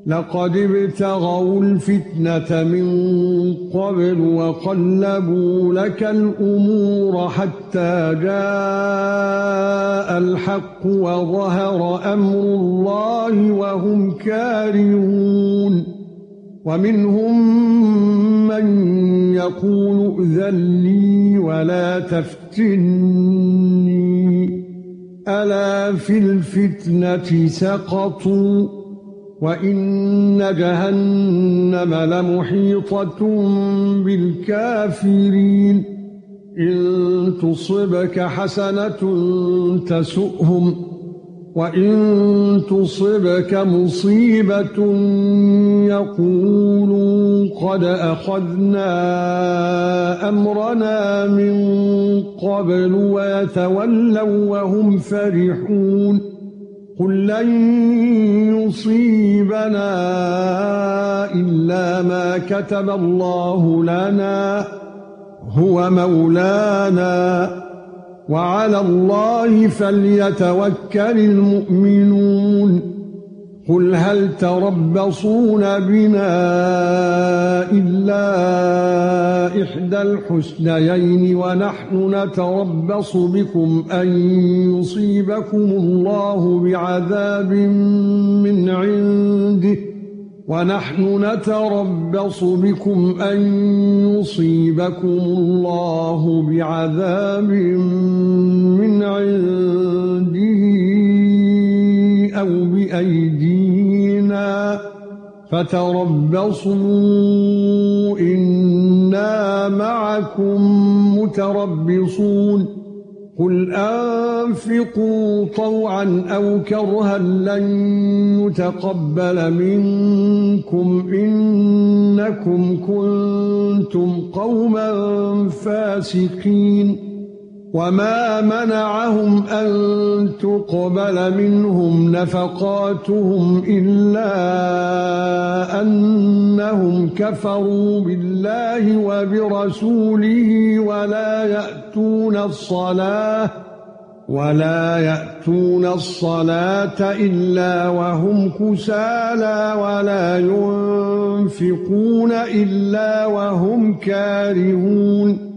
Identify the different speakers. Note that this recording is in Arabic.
Speaker 1: لقد ابتغوا الفتنة من قبل وقلبوا لك الأمور حتى جاء الحق وظهر أمر الله وهم كارهون ومنهم من يقول ائذن لي ولا تفتني ألا في الفتنة سقطوا وَإِنَّ جَهَنَّمَ لَمُحِيطَةٌ بِالْكَافِرِينَ إِن تُصِبْكَ حَسَنَةٌ تَسُؤْهُمْ وَإِن تُصِبْكَ مُصِيبَةٌ يَقُولُوا قَدْ أَخَذْنَا أَمْرَنَا مِنْ قَبْلُ وَيَتَوَلَّوْا وَهُمْ فَرِحُونَ قُل لَّن يُصِيبَنَا إِلَّا مَا كَتَبَ اللَّهُ لَنَا هُوَ مَوْلَانَا وَعَلَى اللَّهِ فَلْيَتَوَكَّلِ الْمُؤْمِنُونَ قُلْ هَلْ تَرَبَّصُونَ بِنَا إِلَّا إِحْدَى الْحُسْنَيَيْنِ وَنَحْنُ نَتَرَبَّصُ بِكُمْ أَن يُصِيبَكُمُ اللَّهُ بِعَذَابٍ مِّنْ عِندِهِ أَوْ بِأَيْدِينَا فَتَرَبَّصُوا إِنَّا مَعَكُمْ مُتَرَبِّصُونَ قُلْ أَنفِقُوا طَوْعًا أَوْ كَرْهًا لَّن يُتَقَبَّلَ مِنكُمْ إِنَّكُمْ كُنتُمْ قَوْمًا فَاسِقِينَ وَمَا مَنَعَهُمْ أَن تُقْبَلَ مِنْهُمْ نَفَقَاتُهُمْ إِلَّا أَنَّهُمْ كَفَرُوا بِاللَّهِ وَبِرَسُولِهِ وَلَا يَأْتُونَ الصَّلَاةَ إِلَّا وَهُمْ كُسَالَى وَلَا يُنفِقُونَ إِلَّا وَهُمْ كَارِهُونَ